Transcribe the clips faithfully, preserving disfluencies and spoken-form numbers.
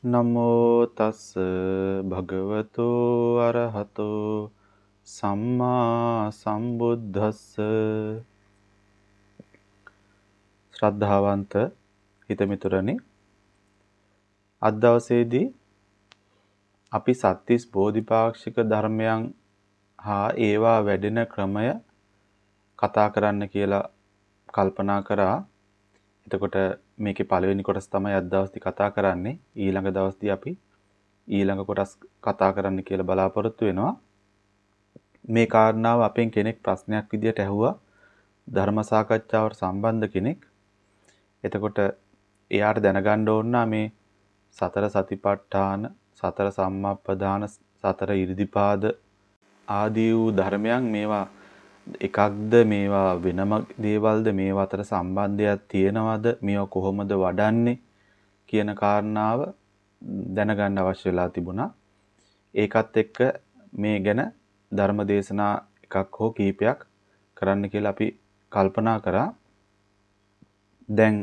නමෝ තස් භගවතු අරහතෝ සම්මා සම්බුද්දස්ස. ශ්‍රද්ධාවන්ත හිතමිතුරනි, අද දවසේදී අපි සත්‍තිස් බෝධිපාක්ෂික ධර්මයන් හා ඒවා වැඩෙන ක්‍රමය කතා කරන්න කියලා කල්පනා කරා. එතකොට මේකේ පළවෙනි කොටස තමයි අද දවස්දී කතා කරන්නේ. ඊළඟ දවස්දී අපි ඊළඟ කොටස් කතා කරන්න කියලා බලාපොරොත්තු වෙනවා. මේ කාරණාව අපෙන් කෙනෙක් ප්‍රශ්නයක් විදියට ඇහුවා, ධර්ම සාකච්ඡාවට සම්බන්ධ කෙනෙක්. එතකොට එයාට දැනගන්න ඕන මේ සතර සතිපට්ඨාන, සතර සම්මාප්පදාන, සතර ඉරිදිපාද ආදී වූ ධර්මයන් මේවා එකක්ද, මේවා වෙනම දේවල්ද, මේවා අතර සම්බන්ධයක් තියෙනවද, මේවා කොහොමද වඩන්නේ කියන කාරණාව දැනගන්න අවශ්‍ය වෙලා තිබුණා. ඒකත් එක්ක මේ ගැන ධර්ම දේශනා එකක් හෝ කීපයක් කරන්න කියලා අපි කල්පනා කරා. දැන්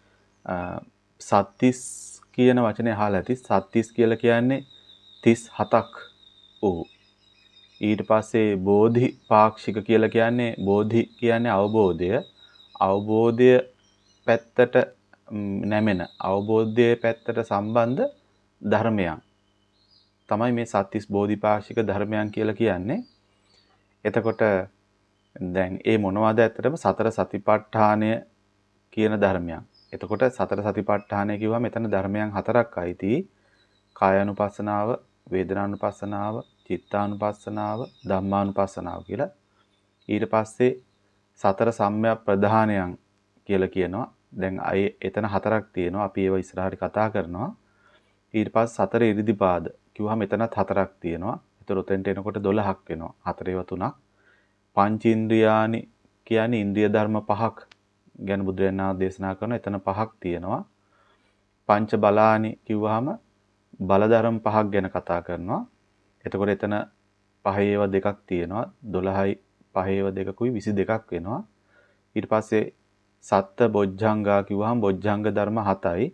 සත්‍තිස් කියන වචනේ අහලා ඇති. සත්‍තිස් කියලා කියන්නේ තිස් හතක් වූ. ඊට පස්සේ බෝධිපාක්ෂික කියලා කියන්නේ, බෝධි කියන්නේ අවබෝධය. අවබෝධය පැත්තට නැමෙන, අවබෝධයේ පැත්තට සම්බන්ධ ධර්මයන් තමයි මේ සත්‍තිස් බෝධිපාක්ෂික ධර්මයන් කියලා කියන්නේ. එතකොට දැන් ඒ මොනවද? ඇත්තටම සතර සතිපට්ඨානය කියන ධර්මයන්. එතකොට සතර සතිපට්ඨානය කිව්වම එතන ධර්මයන් හතරක් අයිති. කායානුපස්සනාව, වේදනානුපස්සනාව, චිත්තානුපස්සනාව, ධම්මානුපස්සනාව කියලා. ඊට පස්සේ සතර සම්‍යක් ප්‍රධානයන් කියලා කියනවා. දැන් අය එතන හතරක් තියෙනවා. අපි ඒව ඉස්සරහට කතා කරනවා. ඊට පස්සේ සතර ඉරිදිපාද කිව්වම එතනත් හතරක් තියෙනවා. ඒතර උතෙන්ට එනකොට දොළහක් වෙනවා. හතරේව තුනක්. පංචේන්ද්‍රියානි කියන්නේ ඉන්ද්‍රිය ධර්ම පහක් ගැන බුදුරජාණන් වහන්සේ දේශනා කරන. එතන පහක් තියෙනවා. පංච බලානි කිව්වහම බල ධර්ම පහක් ගැන කතා කරනවා. එතකොට එතන පහේව දෙකක් තියෙනවා. දොළහයි පහේව දෙකකුයි විසි දෙකක් වෙනවා. ඊට පස්සේ සත්ත බොජ්ජංගා කිව්වහම බොජ්ජංග ධර්ම හතයි.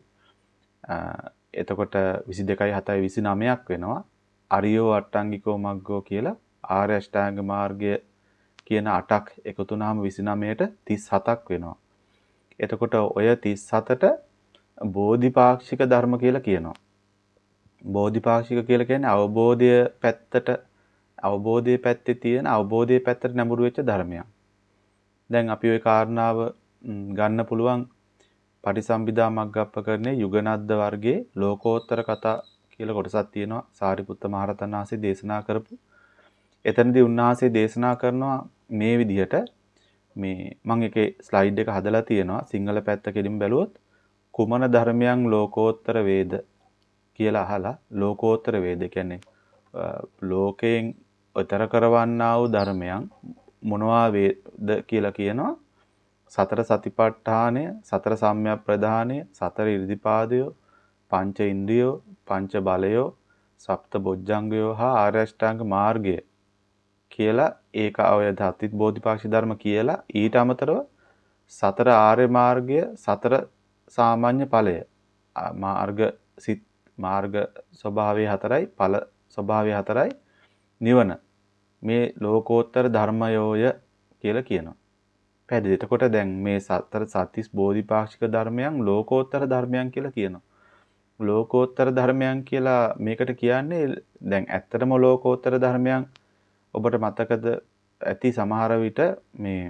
එතකොට විසි දෙකයි හතයි විසි නවයක් වෙනවා. අරියෝ අට්ටංගිකෝ මග්ගෝ කියලා ආර්ය අෂ්ටාංග මාර්ගය කියන අටක් එකතු වුනහම විසි නවයට තිස් හතක් වෙනවා. එතකොට ඔය තිස් හතට බෝධිපාක්ෂික ධර්ම කියලා කියනවා. බෝධිපාක්ෂික කියලා කියන්නේ අවබෝධය පැත්තට, අවබෝධයේ පැත්තේ තියෙන, අවබෝධයේ පැත්තට නැඹුරු වෙච්ච ධර්මයක්. දැන් අපි ওই කාරණාව ගන්න පුළුවන් පටිසම්භිදා මග්ගප්පකරණේ යුගනද්ද වර්ගයේ ලෝකෝත්තර කතා කියලා කොටසක් තියෙනවා. සාරිපුත්ත මහරහතන් වහන්සේ දේශනා කරපු. එතනදී උන්වහන්සේ දේශනා කරනවා මේ විදිහට. මේ මම එකේ ස්ලයිඩ් එක හදලා තියෙනවා. සිංහල පැත්ත කෙලින් බැලුවොත් කුමන ධර්මයන් ලෝකෝත්තර වේද කියලා අහලා, ලෝකෝත්තර වේද කියන්නේ ලෝකයෙන් උතර කරවන්නා වූ ධර්මයන් මොනවා වේද කියලා කියනවා. සතර සතිපට්ඨානය, සතර සම්‍යක් ප්‍රධානය, සතර ඉරිදිපාදය, පංච ඉන්ද්‍රියෝ, පංච බලයෝ, සප්ත බොජ්ජංගයෝ හා ආර්ය අෂ්ටාංග මාර්ගය කියලා ඒක ඔය ධාතිත් බෝධිපාක්ෂික ධර්ම කියලා. ඊට අමතරව සතර ආර්ය මාර්ගය, සතර සාමාන්‍ය ඵලය, මාර්ග සිත්, මාර්ග ස්වභාවය හතරයි, ඵල ස්වභාවය හතරයි, නිවන. මේ ලෝකෝත්තර ධර්මයෝය කියලා කියනවා. පැහැදිලි. එතකොට දැන් මේ සතර සත්‍තිස් බෝධිපාක්ෂික ධර්මයන් ලෝකෝත්තර ධර්මයන් කියලා කියනවා. ලෝකෝත්තර ධර්මයන් කියලා මේකට කියන්නේ දැන් ඇත්තටම ලෝකෝත්තර ධර්මයන් ඔබට මතකද ඇති සමහර විට මේ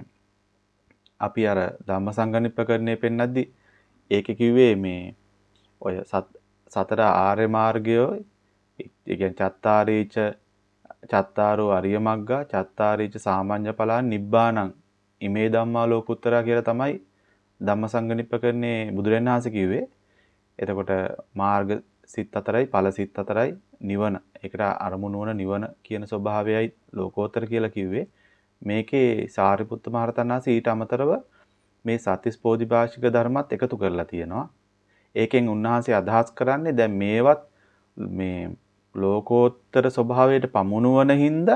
අපි අර ධම්මසංගණිප්පකරණේ පෙන්නද්දි ඒකේ කිව්වේ මේ ඔය සතර ආර්ය මාර්ගය, ඒ කියන්නේ චත්තාරීච චත්තාරෝ අරිය මග්ගා, චත්තාරීච සාමාන්‍ය ඵලං නිබ්බාණං ඉමේ ධම්මා ලෝකුත්තරා කියලා තමයි ධම්මසංගණිප්පකරණේ බුදුරජාණන් වහන්සේ කිව්වේ. එතකොට මාර්ග සිත් හතරයි, ඵල සිත් හතරයි, නිවන. ඒකට අරමුණු වන නිවන කියන ස්වභාවයයි ලෝකෝත්තර කියලා කිව්වේ. මේකේ සාරිපුත්ත මහරහතන් වහන්සේ ඊට අමතරව මේ සත්‍තිස් බෝධිපාක්ෂික ධර්මات එකතු කරලා තියෙනවා. ඒකෙන් උන්වහන්සේ අදහස් කරන්නේ දැන් මේවත් මේ ලෝකෝත්තර ස්වභාවයට පමුණුවන හින්දා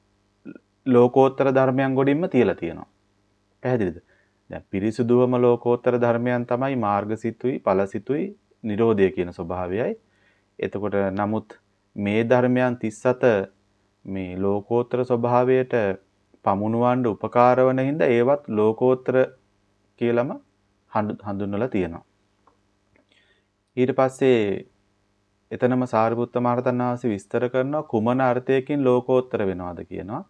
ලෝකෝත්තර ධර්මයන් ගොඩින්ම තියලා තියෙනවා. පැහැදිලිද? දැන් පිරිසුදුවම ලෝකෝත්තර ධර්මයන් තමයි මාර්ගසිතුයි, ඵලසිතුයි, නිරෝධය කියන ස්වභාවයයි. එතකොට නමුත් මේ ධර්මයන් තිස් හත මේ ලෝකෝත්තර ස්වභාවයට පමුණුවන්න උපකාර වන හින්දා ඒවත් ලෝකෝත්තර කියලාම හඳුන්වලා තියෙනවා. ඊට පස්සේ එතනම සාරිපුත්ත මහරහතන් වහන්සේ විස්තර කරනවා කුමන අර්ථයකින් ලෝකෝත්තර වෙනවද කියනවා.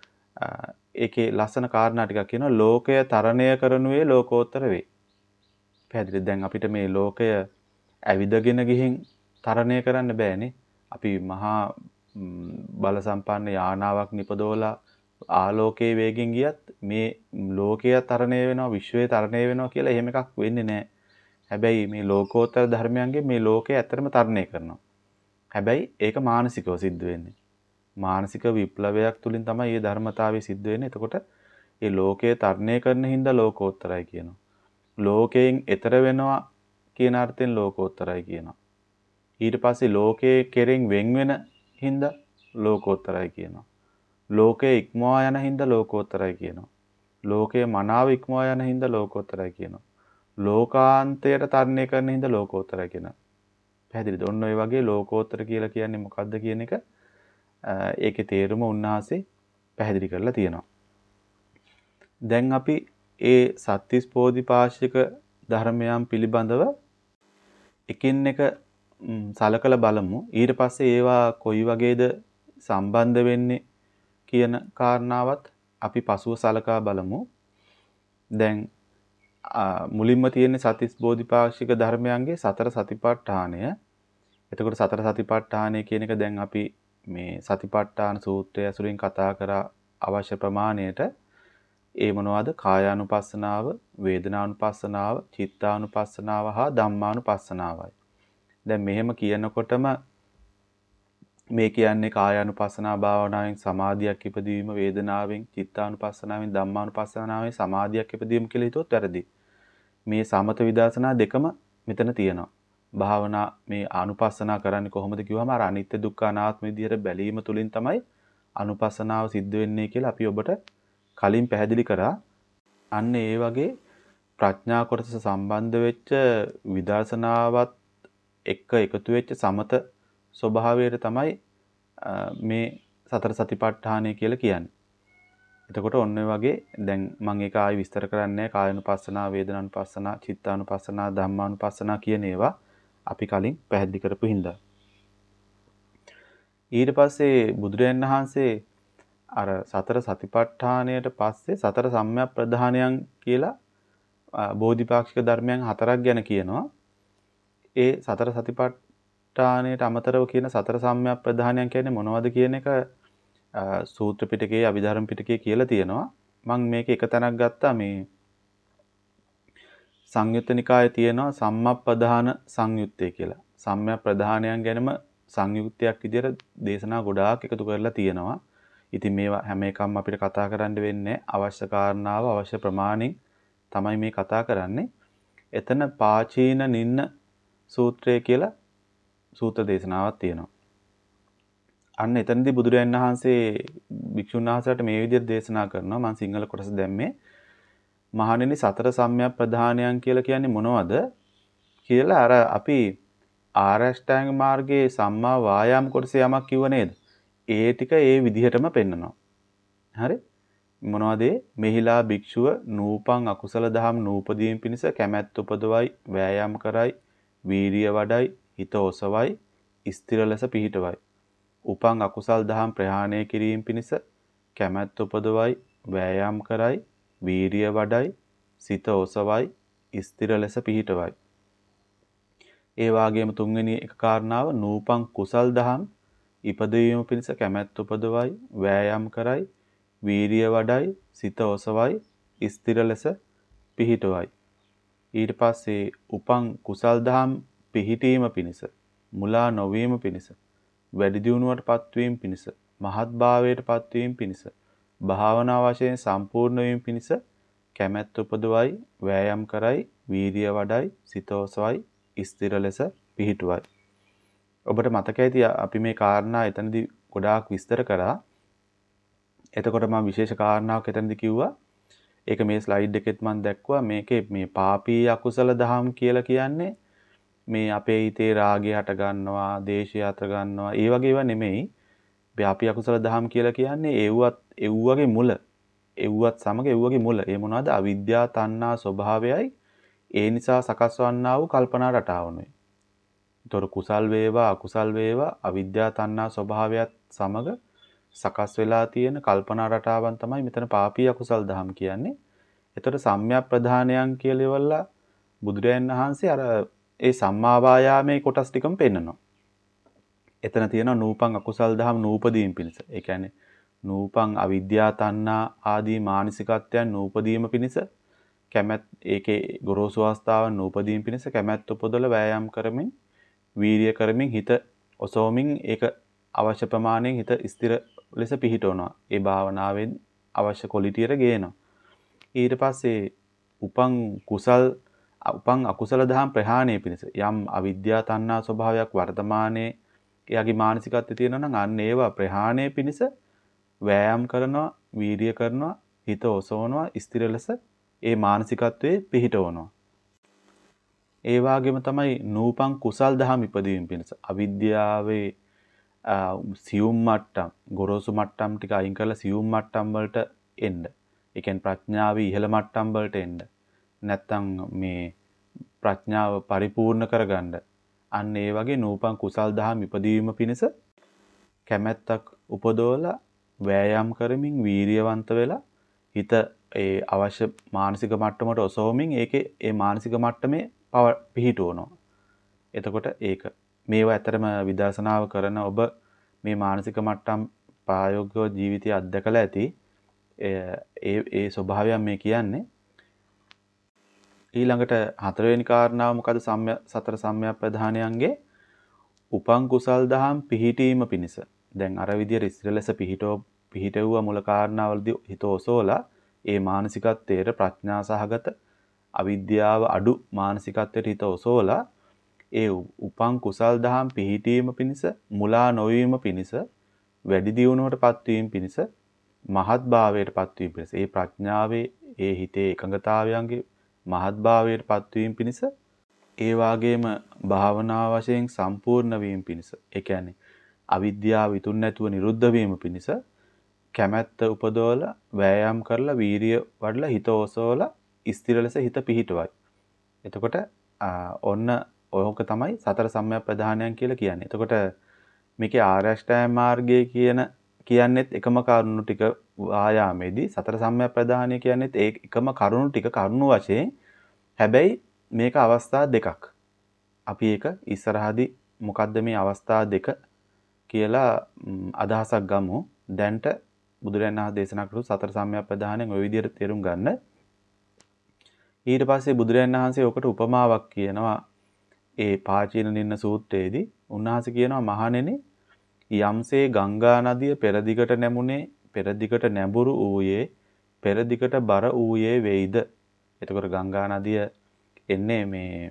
ඒකේ ලස්සන කාරණා ටිකක් කියනවා ලෝකය තරණය කරනුවේ ලෝකෝත්තර වේ. පැහැදිලි. දැන් අපිට මේ ලෝකය ඇවිදගෙන ගිහින් තරණය කරන්න බෑනේ. අපි මහා බල සම්පන්න යානාවක් නිපදවලා ආලෝකයේ වේගෙන් ගියත් මේ ලෝකය තරණය වෙනවා විශ්වය තරණය වෙනවා කියලා එහෙම එකක් වෙන්නේ නැහැ. හැබැයි මේ ලෝකෝත්තර ධර්මයන්ගේ මේ ලෝකය ඇත්තටම තරණය කරනවා. හැබැයි ඒක මානසිකව සිද්ධ වෙන්නේ. මානසික විප්ලවයක් තුලින් තමයි මේ ධර්මතාවය සිද්ධ වෙන්නේ. එතකොට මේ ලෝකය තරණය කරන හින්දා ලෝකෝත්තරයි කියනවා. ලෝකයෙන් එතර වෙනවා කියන අර්ථයෙන් ලෝකෝත්තරයි කියනවා. ඊට පස්සේ ලෝකයේ කෙරෙන් වෙන් වෙන හින්දා ලෝකෝත්තරයි කියනවා. ලෝකයේ ඉක්මවා යන හින්දා ලෝකෝත්තරයි කියනවා. ලෝකයේ මනාව ඉක්මවා යන හින්දා ලෝකෝත්තරයි කියනවා. ලෝකාන්තයට තරණය කරන හින්දා ලෝකෝත්තරයි කියනවා. පැහැදිලිද? ඔන්න ඔය වගේ ලෝකෝත්තර කියලා කියන්නේ මොකද්ද කියන එක ඒකේ තේරුම උන්වහන්සේ පැහැදිලි කරලා තියෙනවා. දැන් අපි ඒ සත්‍තිස් බෝධිපාක්ෂික ධර්මයන් පිළිබඳව එකින් එක සලකලා බලමු. ඊට පස්සේ ඒවා කොයි වගේද සම්බන්ධ වෙන්නේ කියන කාරණාවත් අපි පසුව සලකා බලමු. දැන් මුලින්ම තියෙන සත්‍තිස් බෝධිපාක්ෂික ධර්මයන්ගේ සතර සතිපට්ඨානය. එතකොට සතර සතිපට්ඨානය කියන එක දැන් අපි මේ සතිපට්ඨාන සූත්‍රය ඇසුරින් කතා කරා අවශ්‍ය ප්‍රමාණයට ඒ මොනවාද? කායානුපස්සනාව, වේදනානුපස්සනාව, චිත්තානුපස්සනාව හා ධම්මානුපස්සනාවයි. දැන් මෙහෙම කියනකොටම මේ කියන්නේ කායානුපස්සනා භාවනාවෙන් සමාධියක් ඉපදීම, වේදනාවෙන්, චිත්තානුපස්සනාවෙන්, ධම්මානුපස්සනාවෙන් සමාධියක් ඉපදීම කියලා හිතුවොත් වැරදි. මේ සමත විදර්ශනා දෙකම මෙතන තියෙනවා. භාවනා මේ අනුපස්සනා කරන්නේ කොහොමද කිව්වම අර අනිත්‍ය දුක්ඛ අනාත්ම විදියට බැලීම තුලින් තමයි අනුපස්සනාව සිද්ධ වෙන්නේ කියලා අපි ඔබට කලින් පැහැදිලි කරා. අන්න ඒ වගේ ප්‍රඥා කොටස සම්බන්ධ වෙච්ච විදර්ශනාවත් එක්ක එකතු වෙච්ච සමත ස්වභාවයට තමයි මේ සතර සතිපට්ඨානය කියලා කියන්නේ. එතකොට ඔන්න ඔය වගේ දැන් මම ඒක ආයි විස්තර කරන්නේ කායනුපස්සනා, වේදනානුපස්සනා, චිත්තානුපස්සනා, ධම්මානුපස්සනා කියන ඒවා අපි කලින් පැහැදිලි කරපු හින්දා. ඊට පස්සේ බුදුරජාණන් වහන්සේ අර සතර සතිපට්ඨානයට පස්සේ සතර සම්‍යක් ප්‍රධානයන් කියලා බෝධිපාක්ෂික ධර්මයන් හතරක් ගැන කියනවා. ඒ සතර සතිපට්ඨානයට අමතරව කියන සතර සම්‍යක් ප්‍රධානයන් කියන්නේ මොනවද කියන එක සූත්‍ර පිටකයේ අභිධර්ම පිටකයේ කියලා තියෙනවා. මම මේක එක තැනක් ගත්තා. මේ සංයුත්ත නිකායේ තියෙනවා සම්මප්පදාන සංයුත්තේ කියලා. සම්‍යක් ප්‍රධානයන් ගැනම සංයුක්තයක් විදියට දේශනා ගොඩාක් එකතු කරලා තියෙනවා. ඉතින් මේවා හැම එකක්ම අපිට කතා කරන්න වෙන්නේ අවශ්‍ය කාරණාව අවශ්‍ය ප්‍රමාණින් තමයි මේ කතා කරන්නේ. එතන පාචීන නින්න සූත්‍රය කියලා සූත්‍ර දේශනාවක් තියෙනවා. අන්න එතනදී බුදුරජාණන් වහන්සේ භික්ෂුන් වහන්සේලාට මේ විදිහට දේශනා කරනවා. මම සිංහල කොටස දැම්මේ. මහණෙනි සතර සම්‍යක් ප්‍රධානයන් කියලා කියන්නේ මොනවද කියලා අර අපි ආරෂ්ඨාංග මාර්ගයේ සම්මා වායාම කොටසේ යමක් කිව්ව නේද? ඒ ටික ඒ විදිහටම පෙන්නනවා. හරි? මොනවද? මෙහිලා භික්ෂුව නූපං අකුසල දහම් නූපදීම් පිණිස කැමැත්ත උපදවයි, වෑයම් කරයි, වීරිය වඩයි, හිත ඔසවයි, ස්ථිර ලෙස පිහිටවයි. උපං අකුසල් දහම් ප්‍රහාණය කිරීම පිණිස කැමැත්ත උපදවයි, වෑයම් කරයි, වීරිය වඩයි, සිත ඔසවයි, ස්ථිර ලෙස පිහිටවයි. ඒ වාගේම තුන්වෙනි එක කාරණාව නූපං කුසල් දහම් ඉපදවීම පිණිස කැමැත්ත උපදවයි, වෑයම් කරයි, වීරිය වඩයි, සිත ඔසවයි, ස්ථිර ලෙස පිහිටවයි. ඊට පස්සේ උපං කුසල් දහම් පිහිටීම පිණිස, මුලා නොවීම පිණිස, වැඩි දියුණුවට පත්වීම පිණිස, මහත් භාවයට පත්වීම පිණිස, භාවනා වශයෙන් සම්පූර්ණ වීම පිණිස කැමැත්ත උපදවයි, වෑයම් කරයි, වීරිය වඩයි, සිත ඔසවයි, ස්ථිර ලෙස පිහිටුවයි. ඔබට මතක ඇති අපි මේ කාරණා එතනදී ගොඩාක් විස්තර කරා. එතකොට මම විශේෂ කාරණාවක් එතනදී කිව්වා. ඒක මේ ස්ලයිඩ් එකෙත් මම දැක්කුවා. මේකේ මේ පාපී අකුසල දහම් කියලා කියන්නේ මේ අපේ හිතේ රාගය හට ගන්නවා, දේශය හට ගන්නවා. ඒ වගේ ඒවා නෙමෙයි. අපි අකුසල දහම් කියලා කියන්නේ ඒවත් එව්වගේ මුල. එව්වත් සමග එව්වගේ මුල. ඒ මොනවාද? අවිද්‍යා තණ්හා ස්වභාවයයි ඒ නිසා සකස් වන්නා වූ කල්පනා රටාවනුයි. ඒතොර කුසල් වේවා අකුසල් වේවා අවිද්‍යා තණ්හා ස්වභාවයත් සමග සකස් වෙලා තියෙන කල්පනා රටාවන් තමයි මෙතන පාපී අකුසල් දහම් කියන්නේ. ඒතොර සම්‍යක් ප්‍රධානයන් කියලා ඉවරලා බුදුරයන් වහන්සේ අර ඒ සම්මා වායාමයේ කොටස් ටිකම පෙන්නනවා. එතන තියෙනවා නූපං අකුසල් දහම් නූපදීම් පිණිස. ඒ කියන්නේ නූපං අවිද්‍යා තණ්හා ආදී මානසිකත්වයන් නූපදීම පිණිස කැමැත් ඒකේ ගොරෝසු අවස්ථාවන් නූපදීම් පිණිස කැමැත්ත උපදවල වෑයම් කරමින් වීර්ය කරමින් හිත ඔසවමින් ඒක අවශ්‍ය ප්‍රමාණයෙන් හිත ස්ථිර ලෙස පිහිටවනවා. ඒ භාවනාවෙන් අවශ්‍ය ක්වොලිටියට ගේනවා. ඊට පස්සේ උපං කුසල් උපං අකුසල දහම් ප්‍රහාණය පිණිස යම් අවිද්‍යා තණ්හා ස්වභාවයක් වර්තමානයේ එයාගේ මානසිකත්වයේ තියෙනවා නම් අන්න ඒවා ප්‍රහාණය පිණිස වෑයම් කරනවා, වීර්ය කරනවා, හිත ඔසවනවා, ස්ථිර ලෙස ඒ මානසිකත්වයේ පිහිටවනවා. ඒ වගේම තමයි නූපං කුසල් දහම් ඉපදීම පිණිස අවිද්‍යාවේ සියුම් මට්ටම්, ගොරෝසු මට්ටම් ටික අයින් කරලා සියුම් මට්ටම් වලට එන්න. ඒ කියන්නේ ප්‍රඥාවේ ඉහළ මට්ටම් වලට එන්න. නැත්තම් මේ ප්‍රඥාව පරිපූර්ණ කරගන්න. අන්න ඒ වගේ නූපං කුසල් දහම් ඉපදීම පිණිස කැමැත්තක් උපදවලා වෑයම් කරමින් වීරියවන්ත වෙලා හිත ඒ අවශ්‍ය මානසික මට්ටමට ඔසවමින් ඒකේ ඒ මානසික මට්ටමේ පව පිහිටවනවා. එතකොට ඒක මේවා ඇතරම විදර්ශනාව කරන ඔබ මේ මානසික මට්ටම් ප්‍රායෝගික ජීවිතය අත්දකලා ඇති. ඒ ඒ ස්වභාවයන් මේ කියන්නේ. ඊළඟට හතරවෙනි කාරණාව මොකද? සම්‍ය සතර සම්‍යක් ප්‍රධානයන්ගේ උපං කුසල් දහම් පිහිටීම පිණිස. දැන් අර විදියට ඉස්සර ලෙස පිහිටෝ පිහිටෙව්ව මුල කාරණාවලදී හිත ඔසෝලා ඒ මානසිකත්වයේ ප්‍රඥා සහගත අවිද්‍යාව අඩු මානසිකත්වයට හිත ඔසෝලා ඒ උපං කුසල් දහම් පිහිටීම පිණිස මුලා නොවීම පිණිස වැඩි දියුණුවට පත්වීම පිණිස මහත් භාවයට පත්වීම පිණිස ඒ ප්‍රඥාවේ ඒ හිතේ එකඟතාවයන්ගේ මහත් භාවයට පත්වීම පිණිස ඒ වාගේම භාවනා වශයෙන් සම්පූර්ණ වීම පිණිස ඒ කියන්නේ අවිද්‍යාව විතුන් නැතුව නිරුද්ධ වීම පිණිස කැමැත්ත උපදවලා වෑයම් කරලා වීරිය වඩලා හිත ඔසවලා ස්ථිර ලෙස හිත පිහිටවයි. එතකොට ඔන්න ඔයක තමයි සතර සම්‍යක් ප්‍රධානයන් කියලා කියන්නේ. එතකොට මේකේ ආර්ය අෂ්ටාංග මාර්ගය කියන කියන්නේත් එකම කරුණු ටික වායාමේදී සතර සම්‍යක් ප්‍රධානය කියන්නේත් ඒ එකම කරුණු ටික කරුණු වශයෙන්. හැබැයි මේක අවස්ථා දෙකක්. අපි ඒක ඉස්සරහදී මොකද්ද මේ අවස්ථා දෙක කියලා අදහසක් ගමු. දැන්ට බුදුරජාණන් වහන්සේ දේශනා කරපු සතර සම්‍යක් ප්‍රධානයෙන් ওই විදිහට තේරුම් ගන්න. ඊට පස්සේ බුදුරජාණන් වහන්සේ ඔකට උපමාවක් කියනවා. ඒ පාචීන නින්න සූත්‍රයේදී උන්වහන්සේ කියනවා මහණෙනි යම්සේ ගංගා නදිය පෙරදිගට නැමුනේ පෙරදිගට නැඹුරු ඌයේ පෙරදිගට බර ඌයේ වෙයිද. එතකොට ගංගා නදිය එන්නේ මේ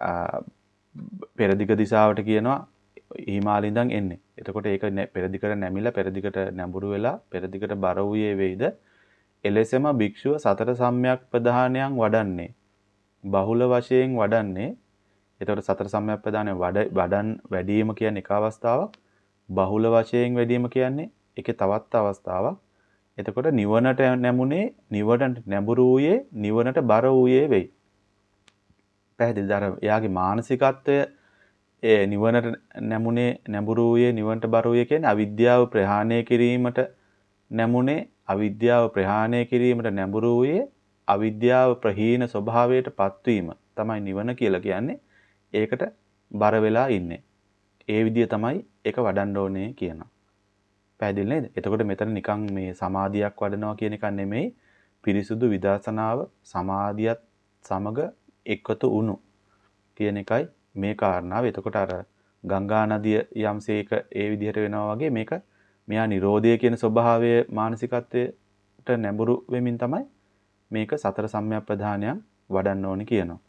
පෙරදිග දිශාවට කියනවා හිමාලය ඉඳන් එන්නේ. එතකොට ඒක පෙරදිගට නැමිලා පෙරදිගට නැඹුරු වෙලා පෙරදිගට බර ඌයේ වෙයිද. එලෙසම භික්ෂුව සතර සම්‍යක් ප්‍රධානයන් වඩන්නේ බහුල වශයෙන් වඩන්නේ. එතකොට සතර සම්‍යක් ප්‍රධානය වඩ වඩන් වැඩිම කියන්නේ එක අවස්ථාවක්. බහුල වශයෙන් වැඩිම කියන්නේ ඒකේ තවත් අවස්ථාවක්. එතකොට නිවනට නැමුනේ නිවනට නැඹුරු වූයේ නිවනට බර වූයේ වෙයි. පැහැදිලිද? අර එයාගේ මානසිකත්වය ඒ නිවනට නැමුනේ නැඹුරු වූයේ නිවනට බර වූයේ කියන්නේ අවිද්‍යාව ප්‍රහාණය කිරීමට නැමුනේ අවිද්‍යාව ප්‍රහාණය කිරීමට නැඹුරු වූයේ අවිද්‍යාව ප්‍රහීන ස්වභාවයට පත්වීම තමයි නිවන කියලා කියන්නේ. ඒකට බර වෙලා ඉන්නේ. ඒ විදිය තමයි ඒක වඩන්න ඕනේ කියනවා. පැහැදිලි නේද? එතකොට මෙතන නිකන් මේ සමාධියක් වඩනවා කියන එක නෙමෙයි. පිරිසුදු විදර්ශනාව සමාධියත් සමග එකතු වුණු කියන එකයි මේ කාරණාව. එතකොට අර ගංගා නදිය යම්සේක ඒ විදිහට වෙනවා වගේ මේක මෙහා නිරෝධය කියන ස්වභාවය මානසිකත්වයට නැඹුරු වෙමින් තමයි මේක සතර සම්‍යක් ප්‍රධානයන් වඩන්න ඕනේ කියනවා.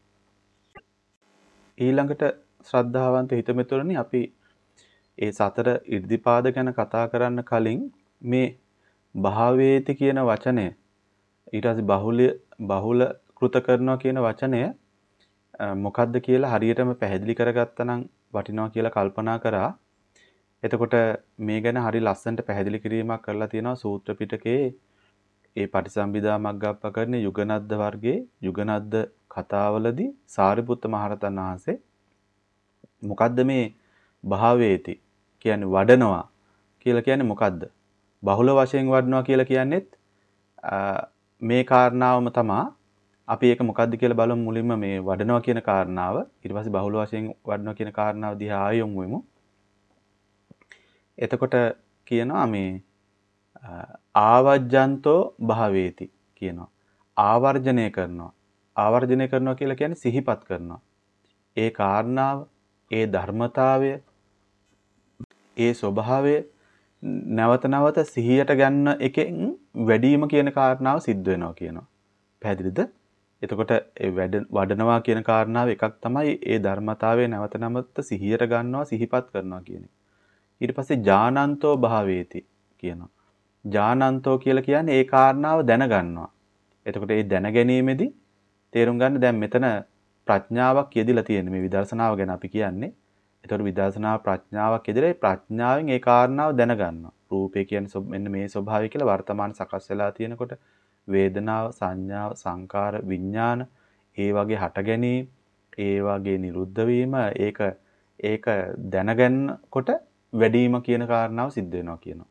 ඊළඟට ශ්‍රද්ධාවන්ත හිතමිතුරනි අපි ඒ සතර ඉර්ධිපාද ගැන කතා කරන්න කලින් මේ භාවේති කියන වචනය ඊට පස්සේ බහුල බහුල කෘත කරනවා කියන වචනය මොකද්ද කියලා හරියටම පැහැදිලි කරගත්තා නම් වටිනවා කියලා කල්පනා කරා. එතකොට මේ ගැන හරි ලස්සනට පැහැදිලි කිරීමක් කරලා තියෙනවා සූත්‍ර පිටකයේ ඒ පටිසම්භිදා මග්ගප්පකරණේ යුගනද්ද වර්ගයේ යුගනද්ද කතාවලදී සාරිපුත්ත මහරහතන් වහන්සේ මොකද්ද මේ භාවේති කියන්නේ වඩනවා කියලා කියන්නේ මොකද්ද? බහුල වශයෙන් වඩනවා කියලා කියන්නේත් මේ කාරණාවම තමයි. අපි ඒක මොකද්ද කියලා බලමු මුලින්ම මේ වඩනවා කියන කාරණාව. ඊට පස්සේ බහුල වශයෙන් වඩනවා කියන කාරණාව දිහා ආයොමු වෙමු. එතකොට කියනවා මේ ආවජ්ජන්තෝ භාවේති කියනවා. ආවර්ජනය කරනවා. ආවර්ජනය කරනවා කියලා කියන්නේ සිහිපත් කරනවා. ඒ කාරණාව, ඒ ධර්මතාවය, ඒ ස්වභාවය නැවත නැවත සිහියට ගන්න එකෙන් වැඩිම කියන කාරණාව සිද්ධ වෙනවා කියනවා. පැහැදිලිද? එතකොට ඒ වඩනවා කියන කාරණාව එකක් තමයි ඒ ධර්මතාවය නැවත නැවත සිහියට ගන්නවා, සිහිපත් කරනවා කියන්නේ. ඊට පස්සේ ඥානන්තෝ භාවේති කියනවා. ඥානන්තෝ කියලා කියන්නේ ඒ කාරණාව දැනගන්නවා. එතකොට ඒ දැන ගැනීමේදී තේරුම් ගන්න දැන් මෙතන ප්‍රඥාවක් යෙදিলা තියෙන්නේ මේ විදර්ශනාව ගැන අපි කියන්නේ. එතකොට විදර්ශනා ප්‍රඥාවක් යෙදিলা ඒ ප්‍රඥාවෙන් ඒ කාරණාව දැනගන්නවා. රූපේ කියන්නේ මෙන්න මේ ස්වභාවය කියලා වර්තමාන සකස් වෙලා තියෙනකොට වේදනාව, සංඥාව, සංකාර, විඥාන ඒ වගේ හට ගැනීම, ඒ වගේ නිරුද්ධ වීම ඒක ඒක දැනගන්නකොට වැඩිම කියන කාරණාව සිද්ධ වෙනවා කියනවා.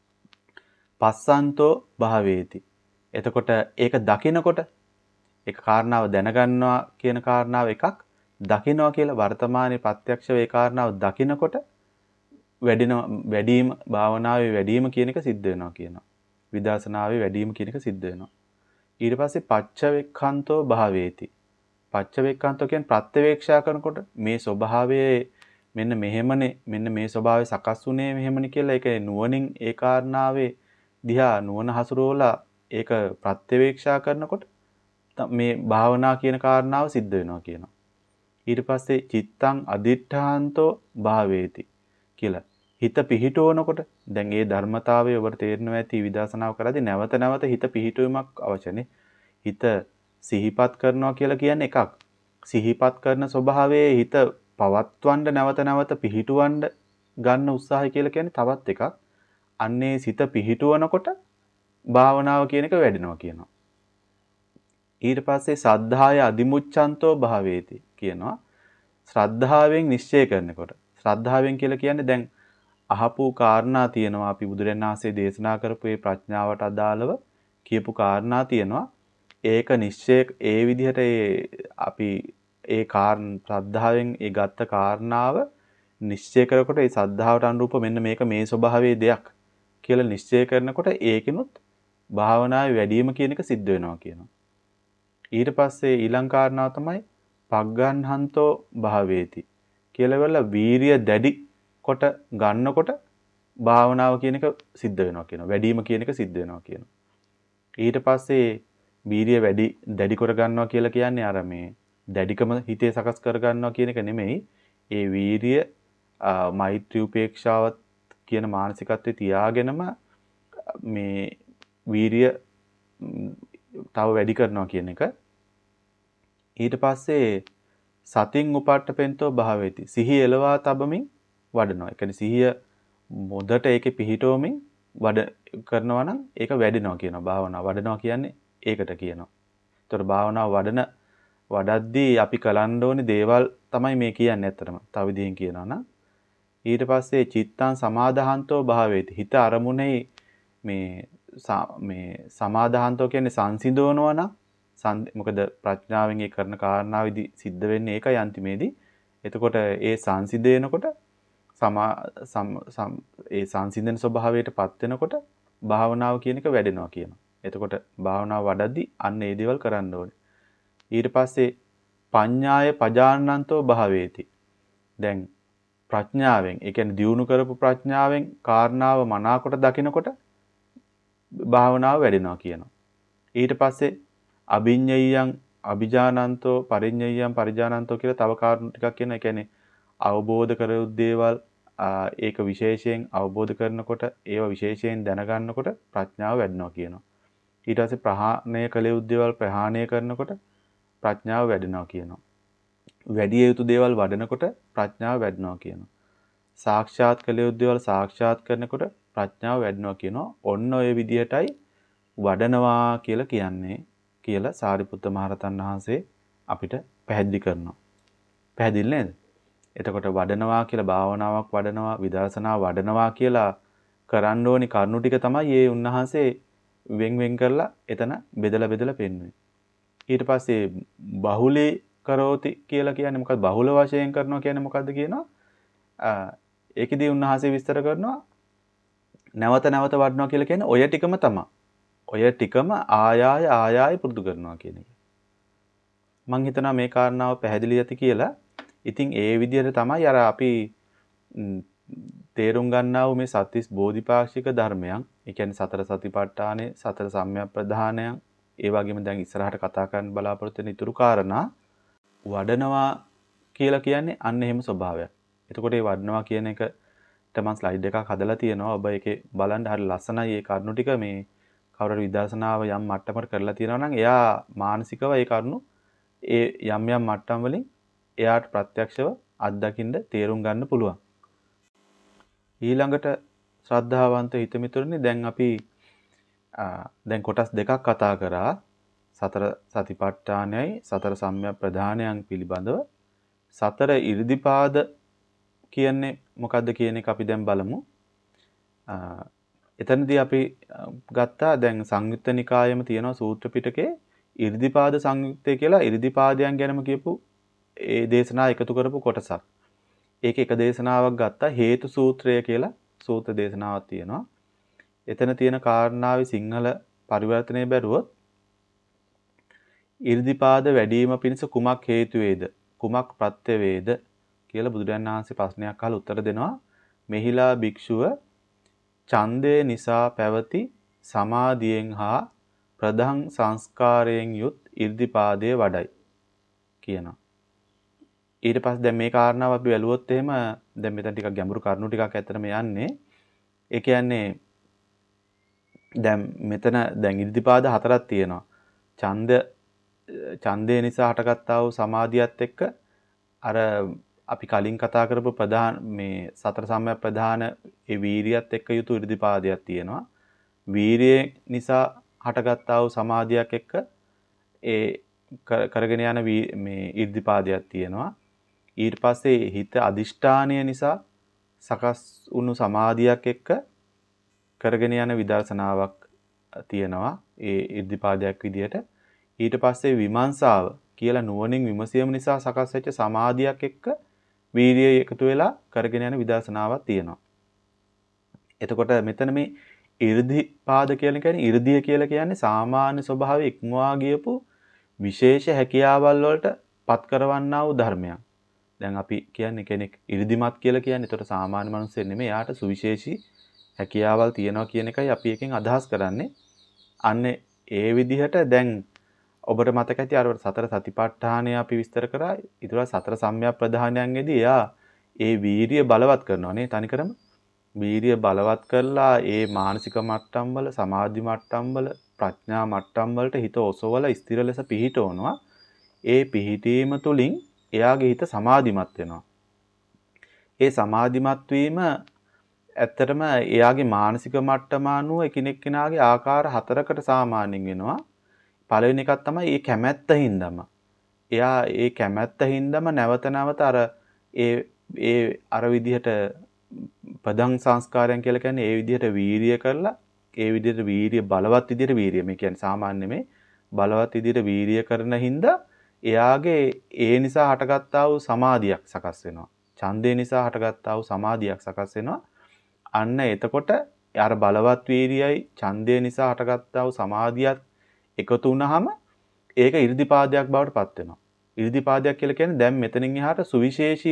පස්සන්තෝ භාවේති. එතකොට ඒක දකිනකොට ඒක කාරණාව දැනගන්නවා කියන කාරණාව එකක්, දකිනවා කියලා වර්තමානයේ ප්‍රත්‍යක්ෂ වේ කාරණාව දකිනකොට වැඩින වැඩිම භාවනාවේ වැඩිම කියන එක සිද්ධ වෙනවා කියනවා. විදර්ශනාවේ වැඩිම කියන එක සිද්ධ වෙනවා. ඊට පස්සේ පච්චවෙක්ඛන්තෝ භාවේති. පච්චවෙක්ඛන්තෝ කියන්නේ ප්‍රත්‍යවේක්ෂා කරනකොට මේ ස්වභාවයේ මෙන්න මෙහෙමනේ මෙන්න මේ ස්වභාවය සකස් වුණේ මෙහෙමනේ කියලා ඒක නුවණින් ඒ කාරණාවේ දිහා නුවණ හසුරුවලා ඒක ප්‍රත්‍යවේක්ෂා කරනකොට මේ භාවනා කියන කාරණාව සිද්ධ වෙනවා කියනවා. ඊට පස්සේ චිත්තං අදිඨාන්තෝ භාවේති කියලා. හිත පිහිටවනකොට දැන් ඒ ධර්මතාවය ඔබට තේරෙනවා ඇති විදර්ශනාව කරද්දී නැවත නැවත හිත පිහිටුවීමක් අවශ්‍යනේ. හිත සිහිපත් කරනවා කියලා කියන්නේ එකක්. සිහිපත් කරන ස්වභාවයේ හිත පවත්වන්න නැවත නැවත පිහිටවන්න ගන්න උත්සාහය කියලා කියන්නේ තවත් එකක්. අන්නේ සිත පිහිටවනකොට භාවනාව කියන එක වැඩෙනවා කියනවා. ඊට පස්සේ සද්ධාය අදිමුච්ඡන්තෝ භාවේති කියනවා. ශ්‍රද්ධාවෙන් නිශ්චය කරනකොට. ශ්‍රද්ධාවෙන් කියලා කියන්නේ දැන් අහපු කාරණා තියෙනවා අපි බුදුරජාණන් වහන්සේ දේශනා කරපු ඒ ප්‍රඥාවට අදාළව කියපු කාරණා තියෙනවා. ඒක නිශ්චය ඒ විදිහට ඒ අපි ඒ කාරණ ශ්‍රද්ධාවෙන් ඒ ගත්ත කාරණාව නිශ්චය කරනකොට ඒ ශ්‍රද්ධාවට අනුරූප මෙන්න මේක මේ ස්වභාවයේ දෙයක් කියලා නිශ්චය කරනකොට ඒකිනුත් භාවනාවේ වැඩිම කියන එක සිද්ධ වෙනවා කියනවා. ඊට පස්සේ ඊළඟ කාරණාව තමයි පග්ගන්හන්තෝ භාවේති කියලා වල වීරිය දැඩි කොට ගන්නකොට භාවනාව කියන එක සිද්ධ වෙනවා කියනවා. වැඩිම කියන එක සිද්ධ වෙනවා කියනවා. ඊට පස්සේ වීරිය වැඩි දැඩි කර ගන්නවා කියලා කියන්නේ අර මේ දැඩිකම හිතේ සකස් කර ගන්නවා කියන එක නෙමෙයි. ඒ වීරිය මෛත්‍රී උපේක්ෂාවත් කියන මානසිකත්වයේ තියාගෙනම මේ වීරිය තව වැඩි කරනවා කියන එක. ඊට පස්සේ සතින් උපට්ඨපෙන්තෝ භාවේති. සිහිය එලවා තබමින් වඩනවා. ඒ කියන්නේ සිහිය මොදට ඒකේ පිහිටවමින් වඩ කරනවා නම් ඒක වැඩිනවා කියනවා. භාවනාව වඩනවා කියන්නේ ඒකට කියනවා. ඒතර භාවනාව වඩන වඩද්දී අපි කලන්න ඕනේ දේවල් තමයි මේ කියන්නේ ඇත්තටම. තව විදිහෙන් කියනවා නම් ඊට පස්සේ චිත්තං සමාදාහන්තෝ භාවේති. හිත අරමුණේ මේ මේ සමාදාහන්තෝ කියන්නේ සංසිඳවනවා නම් මොකද ප්‍රඥාවෙන් ඒ කරන කාරණාවෙදි සිද්ධ වෙන්නේ ඒකයි අන්තිමේදී. එතකොට ඒ සංසිඳේනකොට සමා ඒ සංසිඳන ස්වභාවයට පත් වෙනකොට භාවනාව කියන එක වැඩෙනවා කියනවා. එතකොට භාවනාව වඩද්දී අන්න ඒ දේවල් කරන්න ඕනේ. ඊට පස්සේ පඤ්ඤාය පජානන්තෝ භාවේති. දැන් ප්‍රඥාවෙන් ඒ කියන්නේ දියුණු කරපු ප්‍රඥාවෙන් කාරණාව මනාකොට දකිනකොට භාවනාව වැඩෙනවා කියනවා. ඊට පස්සේ අභිඤ්ඤයයන් අභිජානන්තෝ පරිඤ්ඤයයන් පරිජානන්තෝ කියලා තව කාරණා ටිකක් කියනවා. ඒ කියන්නේ අවබෝධ කර දේවල් ඒක විශේෂයෙන් අවබෝධ කරනකොට ඒව විශේෂයෙන් දැනගන්නකොට ප්‍රඥාව වැඩෙනවා කියනවා. ඊට පස්සේ ප්‍රහාණය කළ යුතු දේවල් ප්‍රහාණය කරනකොට ප්‍රඥාව වැඩෙනවා කියනවා. වැඩි යුතු දේවල් වඩනකොට ප්‍රඥාව වැඩිනවා කියනවා. සාක්ෂාත් කළ යුතු දේවල් සාක්ෂාත් කරනකොට ප්‍රඥාව වැඩිනවා කියනවා. ඔන්න ඔය විදිහටයි වඩනවා කියලා කියන්නේ කියලා සාරිපුත්ත මහරහතන් වහන්සේ අපිට පැහැදිලි කරනවා. පැහැදිලි නේද? එතකොට වඩනවා කියලා භාවනාවක් වඩනවා විදර්ශනා වඩනවා කියලා කරන්න ඕනි කරුණු ටික තමයි මේ උන්වහන්සේ වෙන් වෙන් කරලා එතන බෙදලා බෙදලා පෙන්වන්නේ. ඊට පස්සේ බහුලී කරෝති කියලා කියන්නේ මොකක්ද? බහුල වශයෙන් කරනවා කියන්නේ මොකද්ද කියනවා? ඒකෙදී උන්වහන්සේ විස්තර කරනවා නැවත නැවත වඩනවා කියලා කියන්නේ ඔය ටිකම තමයි. ඔය ටිකම ආයාය ආයාය පුරුදු කරනවා කියන එක. මම හිතනවා මේ කාරණාව පැහැදිලි ඇති කියලා. ඉතින් ඒ විදිහට තමයි අර අපි තේරුම් ගන්නා වූ මේ සත්‍තිස් බෝධිපාක්ෂික ධර්මයන්, ඒ කියන්නේ සතර සතිපට්ඨානේ, සතර සම්‍යක් ප්‍රධානයන්, ඒ වගේම දැන් ඉස්සරහට කතා කරන්න බලාපොරොත්තු වෙන ඉතුරු කාරණා වඩනවා කියලා කියන්නේ අන්න එහෙම ස්වභාවයක්. එතකොට මේ වඩනවා කියන එකට මම ස්ලයිඩ් එකක් හදලා තියෙනවා. ඔබ ඒකේ බලන්න හරි ලස්සනයි මේ කරුණු ටික. මේ කවුරුහරි විදර්ශනාව යම් මට්ටමකට කරලා තියෙනවා නම් එයා මානසිකව ඒ කරුණු ඒ යම් යම් මට්ටම් වලින් එයාට ප්‍රත්‍යක්ෂව අත්දකින්න තේරුම් ගන්න පුළුවන්. ඊළඟට ශ්‍රද්ධාවන්ත හිතමිතුරනි දැන් අපි දැන් කොටස් දෙකක් කතා කරා. සතර සතිපට්ඨානයයි සතර සම්‍යක් ප්‍රධානයන් පිළිබඳව. සතර ඉර්ධිපාද කියන්නේ මොකද්ද කියන එක අපි දැන් බලමු. එතනදී අපි ගත්තා දැන් සංයුත්ත නිකායෙම තියෙන සූත්‍ර පිටකේ ඉර්ධිපාද සංයුත්තේ කියලා ඉර්ධිපාදයන් ගැනම කියපු ඒ දේශනා එකතු කරපු කොටසක්. ඒක එක දේශනාවක් ගත්තා හේතු සූත්‍රය කියලා සූත්‍ර දේශනාවක් තියෙනවා. එතන තියෙන කාරණාවේ සිංහල පරිවර්තනය බැලුවොත් ඉර්ධිපාද වැඩිම පිණිස කුමක් හේතු වේද? කුමක් ප්‍රත්‍ය වේද? කියලා බුදුරජාණන් වහන්සේ ප්‍රශ්නයක් අහලා උත්තර දෙනවා. මෙහිලා භික්ෂුව ඡන්දය නිසා පැවති සමාධියෙන් හා ප්‍රධාන සංස්කාරයෙන් යුත් ඉර්ධිපාදයේ වඩයි කියනවා. ඊට පස්සේ දැන් මේ කාරණාව අපි බැලුවොත් එහෙම දැන් මෙතන ටිකක් ගැඹුරු කරුණු ටිකක් ඇත්තටම යන්නේ. ඒ කියන්නේ දැන් මෙතන දැන් ඉර්ධිපාද හතරක් තියෙනවා. ඡන්ද ඡන්දය නිසා හටගත්තා වූ සමාධියත් එක්ක අර අපි කලින් කතා කරපු ප්‍රධාන මේ සතර සම්‍යක් ප්‍රධාන ඒ වීරියත් එක්ක යුතු ඉර්ධිපාදයක් තියෙනවා. වීරිය නිසා හටගත්තා වූ සමාධියක් එක්ක ඒ කරගෙන යන මේ ඉර්ධිපාදයක් තියෙනවා. ඊට පස්සේ හිත අදිෂ්ඨානය නිසා සකස් වුණු සමාධියක් එක්ක කරගෙන යන විදර්ශනාවක් තියෙනවා. ඒ ඉර්ධිපාදයක් විදියට. ඊට පස්සේ විමර්ශාව කියලා නුවණින් විමසීම නිසා සකස් වෙච්ච සමාධියක් එක්ක වීර්යය එකතු වෙලා කරගෙන යන විදර්ශනාවක් තියෙනවා. එතකොට මෙතන මේ ඉර්ධිපාද කියලා කියන්නේ ඉර්ධිය කියලා කියන්නේ සාමාන්‍ය ස්වභාවය ඉක්මවා ගියපු විශේෂ හැකියාවල් වලට පත් කරවන්නා වූ ධර්මයක්. දැන් අපි කියන්නේ කෙනෙක් ඉර්ධිමත් කියලා කියන්නේ ඒතර සාමාන්‍ය මිනිස්සු නෙමෙයි. යාට සුවිශේෂී හැකියාවල් තියෙනවා කියන එකයි අපි එකෙන් අදහස් කරන්නේ. අන්න ඒ විදිහට දැන් ඔබට මතක ඇති අර සතර සතිපට්ඨානය අපි විස්තර කරා. ඊට පස්සේ සතර සම්‍යක් ප්‍රධානයන්ගෙදී එයා ඒ වීරිය බලවත් කරනවා නේ තනිකරම. වීරිය බලවත් කරලා ඒ මානසික මට්ටම් වල සමාධි මට්ටම් වල ප්‍රඥා මට්ටම් වලට හිත ඔසවලා ස්ථිර ලෙස පිහිටවනවා. ඒ පිහිටීම තුළින් එයාගේ හිත සමාධිමත් වෙනවා. ඒ සමාධිමත් වීම ඇත්තටම එයාගේ මානසික මට්ටම අනුව එකිනෙක කෙනාගේ ආකාර හතරකට සාමාන්‍යයෙන් වෙනවා. පළවෙනි එකක් තමයි මේ කැමැත්ත හින්දාම. එයා ඒ කැමැත්ත හින්දාම නැවත නැවත අර ඒ ඒ අර විදිහට ප්‍රධාන සංස්කාරයන් කියලා කියන්නේ ඒ විදිහට වීරිය කරලා ඒ විදිහට වීරිය බලවත් විදිහට වීරිය මේ කියන්නේ සාමාන්‍ය මේ බලවත් විදිහට වීරිය කරන හින්දා එයාගේ ඒ නිසා හටගත්තා වූ සමාධියක් සකස් වෙනවා. ඡන්දේ නිසා හටගත්තා වූ සමාධියක් සකස් වෙනවා. අන්න එතකොට අර බලවත් වීරියයි ඡන්දේ නිසා හටගත්තා වූ සමාධියත් එකතු වුණාම ඒක 이르දිපාදයක් බවට පත් වෙනවා. 이르දිපාදයක් කියලා කියන්නේ දැන් මෙතනින් එහාට සුවිශේෂී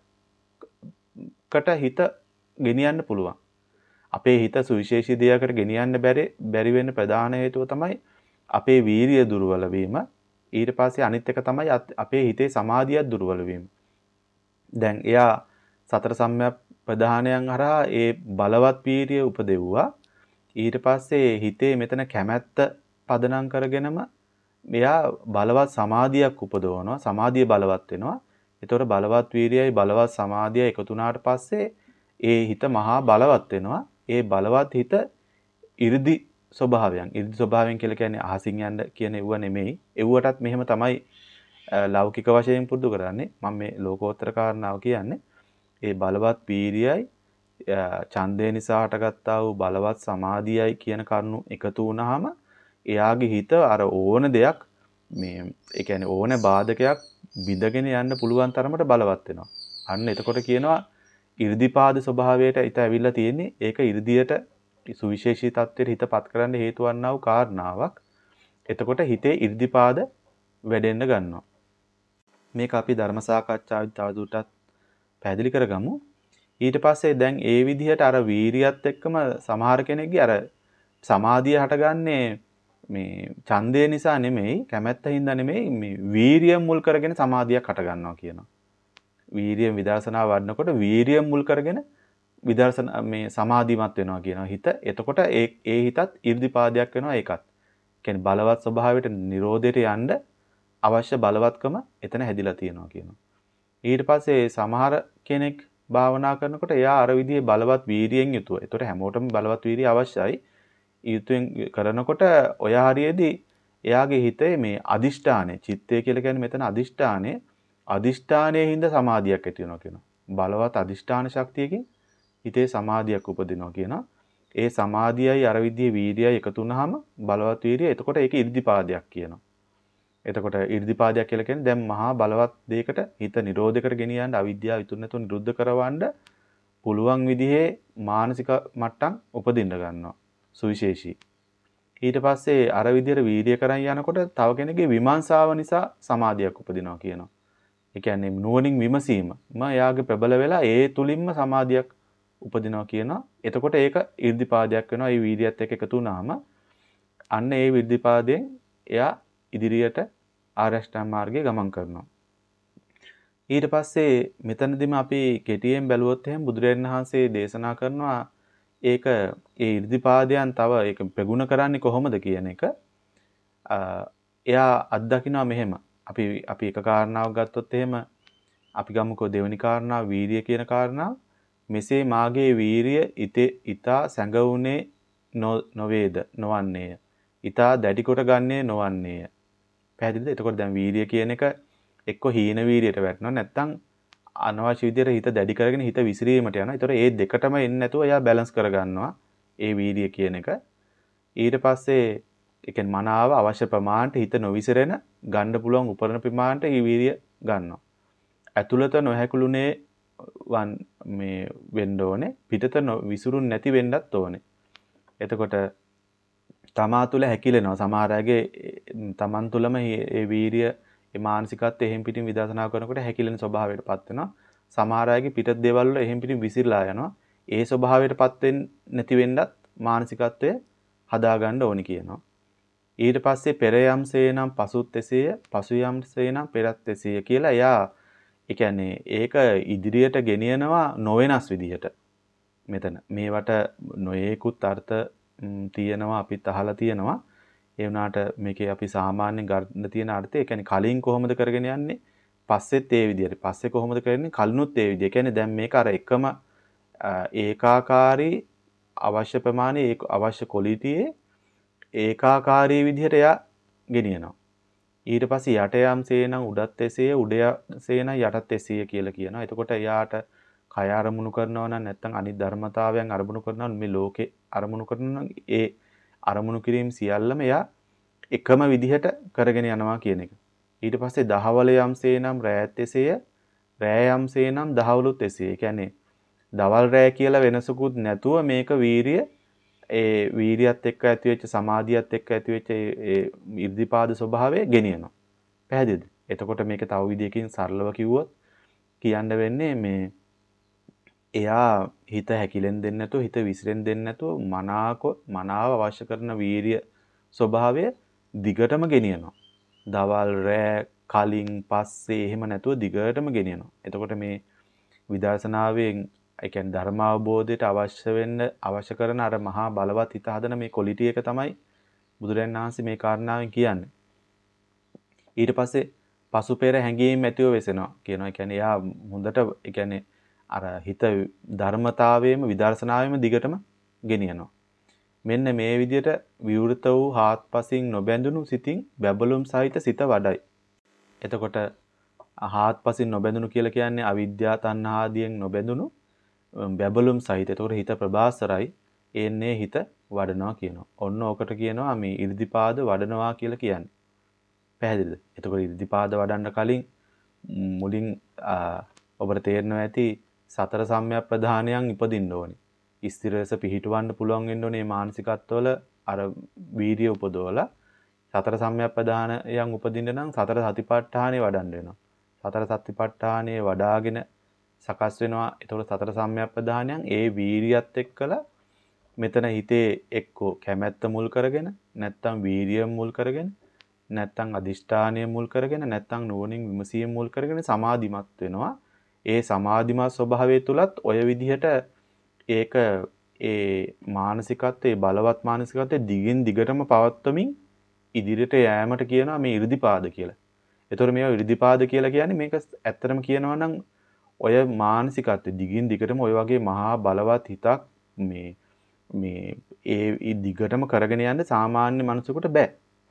දෙයක්කට හිත ගෙනියන්න පුළුවන්. අපේ හිත සුවිශේෂී දෙයකට ගෙනියන්න බැරි බැරි වෙන්න ප්‍රධාන හේතුව තමයි අපේ වීරිය දුර්වල වීම. ඊට පස්සේ අනිත් එක තමයි අපේ හිතේ සමාධිය දුර්වල වීම. දැන් එයා සතර සම්‍යක් ප්‍රධානයන් හරහා ඒ බලවත් වීරිය උපදෙව්වා. ඊට පස්සේ හිතේ මෙතන කැමැත්ත පදනම් කරගෙනම මෙයා බලවත් සමාධියක් උපදවනවා. සමාධිය බලවත් වෙනවා. ඒතකොට බලවත් වීර්යයයි බලවත් සමාධියයි එකතු වුණාට පස්සේ ඒ හිත මහා බලවත් වෙනවා. ඒ බලවත් හිත 이르දි ස්වභාවයන්. 이르දි ස්වභාවයන් කියලා කියන්නේ අහසින් යන්න කියන ඒව නෙමෙයි. ඒවටත් මෙහෙම තමයි ලෞකික වශයෙන් පුරුදු කරන්නේ. මම මේ ලෝකෝත්තර කාරණාව කියන්නේ. ඒ බලවත් වීර්යයයි ඡන්දේ නිසා හටගත්තා වූ බලවත් සමාධියයි කියන කරුණු එකතු වුණාම එයාගේ හිත අර ඕන දෙයක් මේ ඒ කියන්නේ ඕන බාධකයක් විදගෙන යන්න පුළුවන් තරමට බලවත් වෙනවා. අන්න එතකොට කියනවා 이르දිපාද ස්වභාවයට හිත ඇවිල්ලා තියෙන්නේ. ඒක 이르දියට සුවිශේෂී තත්ත්වයට හිතපත් කරන්න හේතු වන්නා වූ කාරණාවක්. එතකොට හිතේ 이르දිපාද වැඩෙන්න ගන්නවා. මේක අපි ධර්ම සාකච්ඡාවෙන් තවදුරටත් පැහැදිලි කරගමු. ඊට පස්සේ දැන් ඒ විදිහට අර වීරියත් එක්කම සමහර කෙනෙක්ගේ අර සමාධිය හටගන්නේ මේ ඡන්දය නිසා නෙමෙයි, කැමැත්ත හින්දා නෙමෙයි, මේ වීරිය මුල් කරගෙන සමාධියක් හට ගන්නවා කියනවා. වීරියෙන් විදර්ශනා වඩනකොට වීරියෙන් මුල් කරගෙන විදර්ශනා මේ සමාධිමත් වෙනවා කියනවා හිත. එතකොට ඒ ඒ හිතත් 이르දිපාදයක් වෙනවා ඒකත්. කියන්නේ බලවත් ස්වභාවයට නිරෝධයට යන්න අවශ්‍ය බලවත්කම එතන හැදිලා තියෙනවා කියනවා. ඊට පස්සේ සමහර කෙනෙක් භාවනා කරනකොට එයා අර විදිහේ බලවත් වීරියෙන් යුතුව. ඒතකොට හැමෝටම බලවත් වීරිය අවශ්‍යයි. ඊතුෙන් කරනකොට ඔය හරියේදී එයාගේ හිතේ මේ අදිෂ්ඨානය, චිත්තය කියලා කියන්නේ මෙතන අදිෂ්ඨානය, අදිෂ්ඨානයේ හිඳ සමාධියක් ඇති වෙනවා කියනවා. බලවත් අදිෂ්ඨාන ශක්තියකින් හිතේ සමාධියක් උපදිනවා කියනවා. ඒ සමාධියයි අර විදිහේ වීර්යයයි එකතු වුනහම බලවත් වීර්යය. එතකොට ඒක 이르දිපාදයක් කියනවා. එතකොට 이르දිපාදයක් කියලා කියන්නේ දැන් මහා බලවත් දෙයකට හිත නිරෝධයකට ගෙනියන්න අවිද්‍යාව ඉතුරු නැතුව නිරුද්ධ කරවන්න පුළුවන් විදිහේ මානසික මට්ටම් උපදින්න ගන්නවා. සුවිශේෂී. ඊට පස්සේ අර විදිහට වීර්ය කරන් යනකොට තව කෙනෙක්ගේ විමර්ශාව නිසා සමාධියක් උපදිනවා කියනවා. ඒ කියන්නේ නුවණින් විමසීම. ම එයාගේ ප්‍රබල වෙලා ඒ තුලින්ම සමාධියක් උපදිනවා කියනවා. එතකොට ඒක 이르දිපාදයක් වෙනවා. ඒ වීර්යයත් එක්ක එකතු වුණාම අන්න ඒ 이르දිපාදයෙන් එයා ඉදිරියට ආරෂ්ඨා මාර්ගයේ ගමන් කරනවා. ඊට පස්සේ මෙතනදිම අපි කෙටියෙන් බැලුවොත් එහෙනම් බුදුරජාණන් වහන්සේ දේශනා කරනවා ඒක ඒ 이르දිපාදයන් තව ඒක ප්‍රගුණ කරන්නේ කොහොමද කියන එක. එයා අත්දකින්නවා මෙහෙම. අපි අපි එක කාරණාවක් ගත්තොත් එහෙම අපි ගමුකෝ දෙවෙනි කාරණාව වීරිය කියන කාරණාව. මෙසේ මාගේ වීරිය ඉතේ ඊතා සැඟවුනේ නොවේද නොවන්නේය. ඊතා දැඩි කොට ගන්නේ නොවන්නේය. පැහැදිලිද? එතකොට දැන් වීරිය කියන එක එක්ක හීන වීරියට වැටෙනවා නැත්නම් අනවශ්‍ය විදිහට හිත දැඩි කරගෙන හිත විසිරීමට යනවා. ඒතර ඒ දෙකටම එන්නේ නැතුව එයා බැලන්ස් කරගන්නවා ඒ වීර්ය කියන එක. ඊට පස්සේ ඒ කියන්නේ මනාව අවශ්‍ය ප්‍රමාණයට හිත නොවිසිරෙන ගන්න පුළුවන් උපරණ ප්‍රමාණයට ඒ වීර්ය ගන්නවා. ඇතුළත නොහැකුළුනේ වන් මේ වෙන්න ඕනේ. පිටත විසිරුන් නැති වෙන්නත් ඕනේ. එතකොට තමා තුළ හැකිලෙනවා. සමහර අයගේ තමන් තුළම මේ වීර්ය ඒ මානසිකත්වය එහෙම් පිටින් විදර්ශනා කරනකොට හැකිලෙන ස්වභාවයටපත් වෙනවා. සමහර අයගේ පිටත් දේවල් වල එහෙම් පිටින් විසිරලා යනවා. ඒ ස්වභාවයටපත් වෙන්නේ නැති වෙන්නත් මානසිකත්වය හදාගන්න ඕනි කියනවා. ඊට පස්සේ පෙර යම්සේනම් පසුත් එසේය, පසු යම්සේනම් පෙරත් එසේය කියලා එයා ඒ කියන්නේ ඒක ඉදිරියට ගෙනියනවා නොවෙනස් විදිහට. මෙතන මේවට නොයේකුත් අර්ථ තියෙනවා අපිත් අහලා තියෙනවා. ඒ වුණාට මේකේ අපි සාමාන්‍යයෙන් ගන්න තියෙන අර්ථය ඒ කියන්නේ කලින් කොහොමද කරගෙන යන්නේ පස්සෙත් ඒ විදිහට පස්සේ කොහොමද කරන්නේ කලිනුත් ඒ විදිහ. ඒ කියන්නේ දැන් මේක අර එකම ඒකාකාරී අවශ්‍ය ප්‍රමාණයේ ඒක අවශ්‍ය ක්වොලිටියේ ඒකාකාරී විදිහට එයා ගෙනියනවා. ඊට පස්සේ යට යම් සේනම් උඩත් එසේ උඩ සේනම් යටත් එසේ කියලා කියනවා. එතකොට එයාට කය අරමුණු කරනවා නම් නැත්නම් අනිත් ධර්මතාවයන් අරමුණු කරනවා මේ ලෝකේ අරමුණු කරනවා නම් ඒ අරමුණු කිරීම සියල්ලම එයා එකම විදිහට කරගෙන යනවා කියන එක. ඊට පස්සේ දහවල යම්සේ නම් රැයත් එසේය, රැය යම්සේ නම් දහවලුත් එසේය. ඒ කියන්නේ දවල් රැය කියලා වෙනසකුත් නැතුව මේක වීරිය ඒ වීරියත් එක්ක ඇතිවෙච්ච සමාධියත් එක්ක ඇතිවෙච්ච ඒ 이르දිපාද ස්වභාවය ගෙනියනවා. පැහැදිලිද? එතකොට මේක තව විදිහකින් සරලව කිව්වොත් කියන්න වෙන්නේ මේ එයා හිත හැකිලෙන් දෙන්නේ නැතුව හිත විසිරෙන් දෙන්නේ නැතුව මනාක මනාව අවශ්‍ය කරන වීරිය ස්වභාවය දිගටම ගෙනියනවා. දවල් රැ කලින් පස්සේ එහෙම නැතුව දිගටම ගෙනියනවා. එතකොට මේ විදර්ශනාවෙන් ඒ කියන්නේ ධර්ම අවබෝධයට අවශ්‍ය වෙන්න අවශ්‍ය කරන අර මහා බලවත් හිත හදන මේ ක්වොලිටි එක තමයි බුදුරජාණන් වහන්සේ මේ කාරණාවෙන් කියන්නේ. ඊට පස්සේ පසුපෙර හැඟීම් ඇතිව වෙසෙනවා කියනවා. ඒ කියන්නේ එයා හොඳට ඒ කියන්නේ අර හිත ධර්මතාවයේම විදර්ශනාවෙම දිගටම ගෙනියනවා. මෙන්න මේ විදිහට විවෘත වූ හාත්පසින් නොබැඳුණු සිතින් බැබළුම් සහිත සිත වඩයි. එතකොට හාත්පසින් නොබැඳුණු කියලා කියන්නේ අවිද්‍යා තණ්හා ආදියෙන් නොබැඳුණු බැබළුම් සහිත. එතකොට හිත ප්‍රබාසරයි. එන්නේ හිත වඩනවා කියනවා. ඔන්න ඕකට කියනවා මේ 이르දිපාද වඩනවා කියලා කියන්නේ. පැහැදිලිද? එතකොට 이르දිපාද වඩන්න කලින් මුලින් ඔබට තේරෙනවා ඇති සතර සම්‍යක් ප්‍රධානයන් ඉපදින්න ඕනේ. ස්ථිරස පිහිටවන්න පුළුවන් වෙන්න ඕනේ මානසිකත්වවල අර වීර්ය උපදවලා සතර සම්‍යක් ප්‍රධානයන් උපදින්න නම් සතර සතිපට්ඨානෙ වඩන්න වෙනවා. සතර සතිපට්ඨානෙ වඩාගෙන සකස් වෙනවා. එතකොට සතර සම්‍යක් ප්‍රධානයන් ඒ වීර්යයත් එක්කලා මෙතන හිතේ එක්කෝ කැමැත්ත මුල් කරගෙන නැත්තම් වීර්යය මුල් කරගෙන නැත්තම් අදිෂ්ඨානය මුල් කරගෙන නැත්තම් නුවණින් විමසීම මුල් කරගෙන සමාධිමත් වෙනවා. ඒ සමාධිමත් ස්වභාවය තුලත් ඔය විදිහට ඒක ඒ මානසිකත්වයේ බලවත් මානසිකත්වයේ දිගින් දිගටම පවත්වමින් ඉදිරියට යෑමට කියනවා මේ 이르දිපාද කියලා. ඒතර මේවා 이르දිපාද කියලා කියන්නේ මේක ඇත්තටම කියනවා නම් ඔය මානසිකත්වයේ දිගින් දිගටම ඔය වගේ මහා බලවත් හිතක් මේ මේ ඒ දිගටම කරගෙන යන්න සාමාන්‍ය මනුස්සයෙකුට බෑ.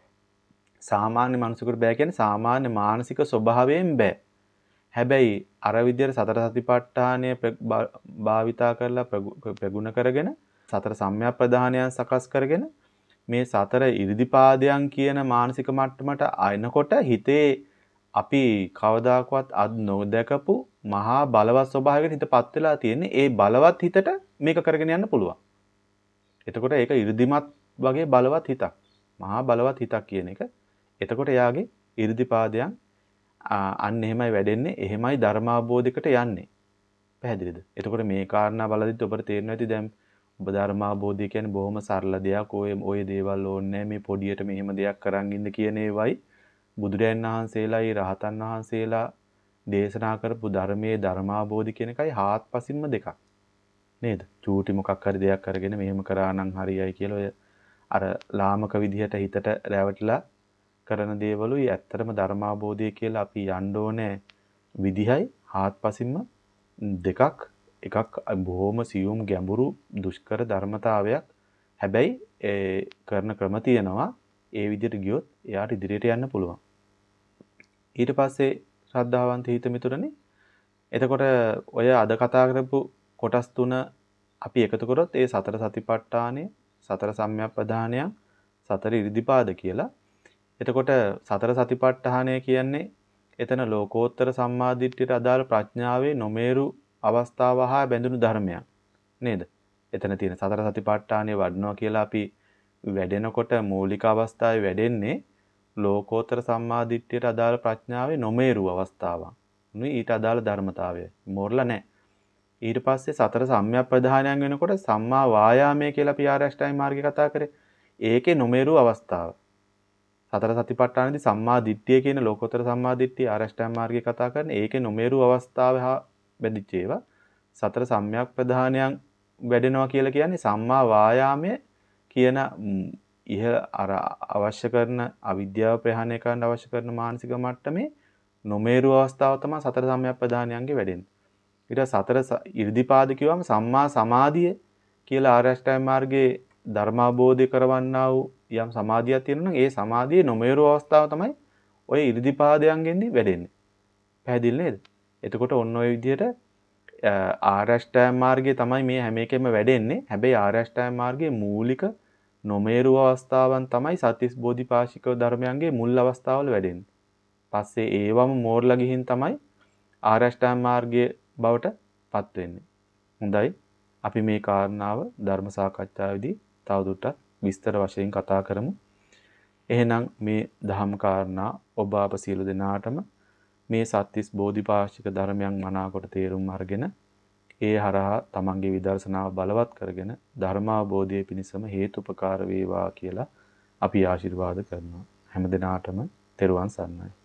සාමාන්‍ය මනුස්සයෙකුට බෑ කියන්නේ සාමාන්‍ය මානසික ස්වභාවයෙන් බෑ. හැබැයි අර විදියට සතර සතිපට්ඨානය භාවිතා කරලා ප්‍රගුණ කරගෙන සතර සම්‍යක් ප්‍රධානයන් සකස් කරගෙන මේ සතර 이르දිපාදයන් කියන මානසික මට්ටමට අයනකොට හිතේ අපි කවදාකවත් අත් නොදකපු මහා බලවත් ස්වභාවයකට හිතපත් වෙලා තියෙන්නේ. ඒ බලවත් හිතට මේක කරගෙන යන්න පුළුවන්. එතකොට ඒක 이르දිමත් වගේ බලවත් හිතක්. මහා බලවත් හිතක් කියන එක. එතකොට එයාගේ 이르දිපාදයන් අන්න එහෙමයි වැඩෙන්නේ. එහෙමයි ධර්මාබෝධයකට යන්නේ. පැහැදිලිද? එතකොට මේ කාරණා බලද්දිත් ඔබට තේරෙනවා ඇති දැන් ඔබ ධර්මාබෝධය කියන්නේ බොහොම සරල දෙයක්. ඔය ඔය දේවල් ඕනේ මේ පොඩියට මෙහෙම දෙයක් කරන් ඉන්න කියන ඒවයි බුදුරයන් වහන්සේලායි රහතන් වහන්සේලා දේශනා කරපු ධර්මයේ ධර්මාබෝධි කියන එකයි හාත්පසින්ම දෙකක්. නේද? චූටි මොකක් හරි දෙයක් අරගෙන මෙහෙම කරා නම් හරියයි කියලා ඔය අර ලාමක විදිහට හිතට රැවටිලා කරන දේවලුයි ඇත්තටම ධර්මාබෝධය කියලා අපි යන්න ඕනේ විදිහයි හාත්පසින්ම දෙකක්. එකක් බොහොම සියුම් ගැඹුරු දුෂ්කර ධර්මතාවයක්. හැබැයි ඒ කරන ක්‍රම තියෙනවා. ඒ විදිහට ගියොත් එයාට ඉදිරියට යන්න පුළුවන්. ඊට පස්සේ ශ්‍රද්ධාවන්ත හිත මිතුරනේ. එතකොට ඔය අද කතා කරපු කොටස් තුන අපි එකතු කරොත් ඒ සතර සතිපට්ඨානය, සතර සම්‍යක් ප්‍රධානයන්, සතර 이르දිපාද කියලා. එතකොට සතර සතිපට්ඨානය කියන්නේ එතන ලෝකෝත්තර සම්මාදිට්ඨියට අදාළ ප්‍රඥාවේ නොමේරු අවස්ථාව හා බැඳුණු ධර්මයක් නේද? එතන තියෙන සතර සතිපට්ඨානය වඩනවා කියලා අපි වැඩෙනකොට මූලික අවස්ථාවේ වැඩෙන්නේ ලෝකෝත්තර සම්මාදිට්ඨියට අදාළ ප්‍රඥාවේ නොමේරු අවස්ථාවක්. නුයි ඊට අදාළ ධර්මතාවය. මෝරලා නැහැ. ඊට පස්සේ සතර සම්‍යක් ප්‍රධානයන් වෙනකොට සම්මා වායාමයේ කියලා අපි ආරෂ්ඨායි මාර්ගය කතා කරේ. ඒකේ නොමේරු අවස්ථාව. සතර සතිපට්ඨානදී සම්මා දිට්ඨිය කියන ලෝකෝත්තර සම්මා දිට්ඨිය ආරෂ්ඨායි මාර්ගය කතා කරන්නේ ඒකේ නොමේරු අවස්ථාව හා බැඳිච්ච ඒවා. සතර සම්‍යක් ප්‍රධානයන් වැඩෙනවා කියලා කියන්නේ සම්මා වායාමයේ කියන ඉහ අර අවශ්‍ය කරන අවිද්‍යාව ප්‍රහාණය කරන්න අවශ්‍ය කරන මානසික මට්ටමේ නොමේරු අවස්ථාව තමයි සතර සම්‍යක් ප්‍රධානයන්ගේ වැඩෙන්නේ. ඊට සතර 이르දිපාද කියවම සම්මා සමාධිය කියලා ආරෂ්ඨායි මාර්ගයේ ධර්මාබෝධය කරවන්නා වූ යම් සමාධියක් තියෙනවා නම් ඒ සමාධියේ නොමේරු අවස්ථාව තමයි ඔය 이르දිපාදයන්ගෙන්දී වැඩෙන්නේ. පැහැදිලි නේද? එතකොට ඔන්න ඔය විදිහට ආරෂ්ඨායි මාර්ගයේ තමයි මේ හැම එකෙම වැඩෙන්නේ. හැබැයි ආරෂ්ඨායි මාර්ගයේ මූලික නොමේරු අවස්ථාවන් තමයි සත්‍තිස් බෝධිපාශික ධර්මයන්ගේ මුල් අවස්ථාවල වැඩෙන්නේ. පස්සේ ඒවම මෝරලා ගිහින් තමයි ආරෂ්ඨායි මාර්ගයේ බවට පත් වෙන්නේ. හොඳයි. අපි මේ කාරණාව ධර්ම සාකච්ඡාවේදී තවදුරටත් විස්තර වශයෙන් කතා කරමු. එහෙනම් මේ ධම්ම කාරණා ඔබ අප සියලු දෙනාටම මේ සත්‍තිස් බෝධිපාශික ධර්මයන් මනාකොට තේරුම් අරගෙන ඒ හරහා තමන්ගේ විදර්ශනාව බලවත් කරගෙන ධර්මාබෝධය පිණිසම හේතුපකාර වේවා කියලා අපි ආශිර්වාද කරනවා. හැම දිනාටම තෙරුවන් සරණයි.